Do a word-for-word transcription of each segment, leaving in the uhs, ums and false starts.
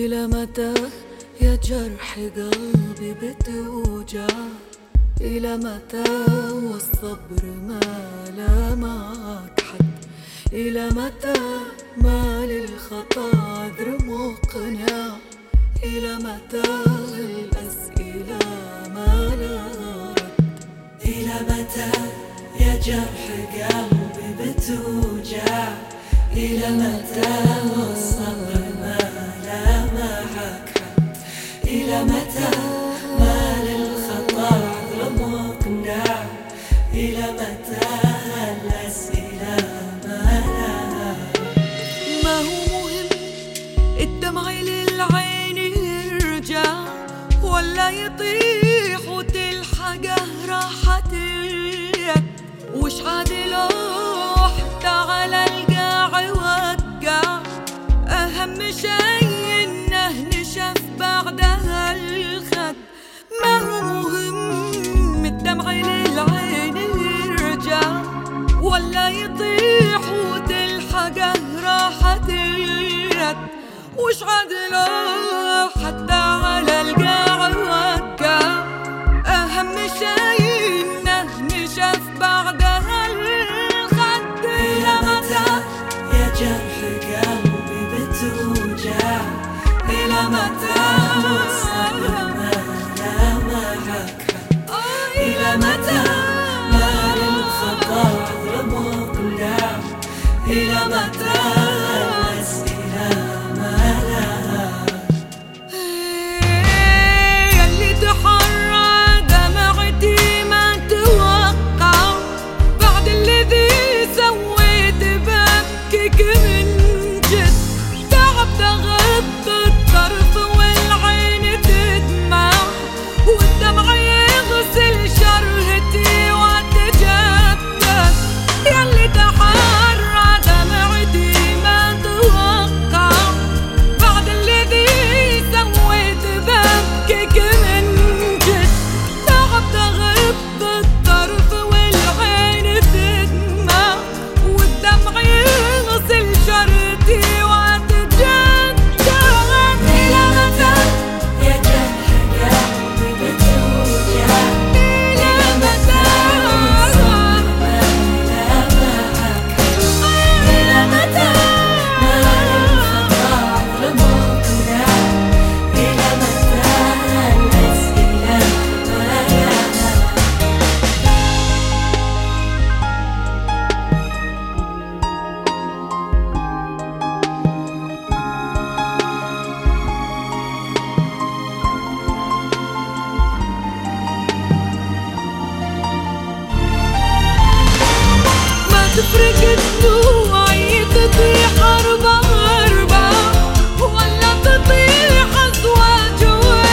إلى متى يا جرح قلبي بتوجع؟ إلى متى والصبر ما لا معك حد؟ إلى متى ما للخطا عذر مقنع؟ إلى متى الأسئلة ما لا رد؟ إلى متى يا جرح قلبي بتوجع؟ إلى متى والصبر ما لا معك حد؟ إلى متى ما للخطا عذر مقنع؟ إلى متى الأسئلة ما لا رد؟ ما هو مهم الدمع للعين يرجع ولا يطيح وتلحقه راحة اليد؟ وش عادي لو حتى على القاع يوقع؟ أهم شي إنه نشف بعدها الخد. ما هو مهم الدمع للعين يرجع ولا يطيح وتلحقه راحة اليد؟ وش عادي لو حتى على القاع يوقع؟ أهم شي إنه نشف بعدها الخد. إلى متى يا جرح قلبي بتوجع؟ إلى متى والصبر ما لا معك حد؟ إلى متى ما للخطا عذر مقنع؟ إلى متى الأسئلة ما لا رد؟ ياللي تحرى دمعتي ما توقع بعد الذي سويت ببكيك من جد. تعبت أغض الطرف والعين تدمع والدمع يغسل شرهتي واتجدد. ياللي تحرى دمعتي ما توقع بعد الذي سويت ببكيك من جد. تعبت أغض الطرف والعين تدمع والدمع يغسل شرهتي واتجدد. إلى متى يا جرح قلبي بتوجع؟ إلى متى والصبر ما لا معك حد؟ إلى متى ما للخطا عذر مقنع؟ إلى متى الأسئلة ما لا رد؟ ما تفرق الدموع تطيح أربع أربع ولا تطيح أزواج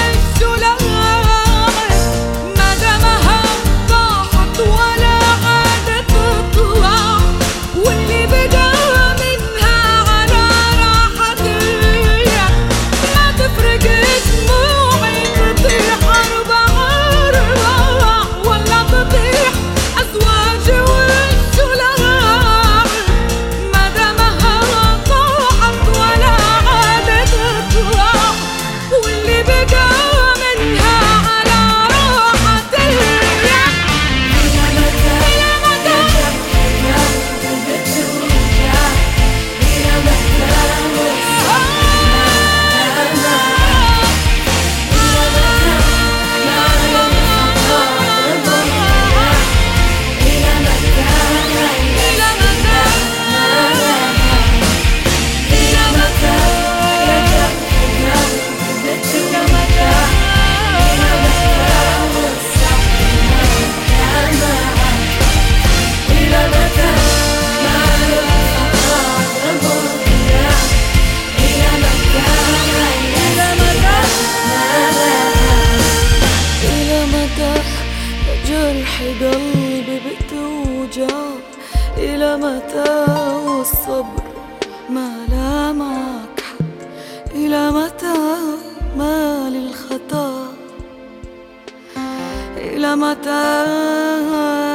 والسلاح. ما دامها طاحت ولا عادت تطلع واللي بقى منها على راحة اليد. ما تفرق الدموع تطيح أربع أربع ولا تطيح أزواج والسلاح. ما دامها طاحت ولا عادت تطلع واللي بقى منها على راحة اليد. إلى متى يا جرح قلبي بتوجع؟ إلى متى والصبر ما لا معك؟ إلى متى ما للخطا عذر مقنع؟ إلى متى الأسئلة ما لا رد؟ إلى متى يا جرح قلبي بتوجع؟ إلى متى والصبر ما لا معك؟ إلى متى ما للخطا عذر مقنع؟ إلى متى الأسئلة ما لا رد؟ إلى متى يا جرح قلبي بتوجع؟ إلى متى والصبر ما لا معك حد؟ إلى متى ما للخطا؟ إلى متى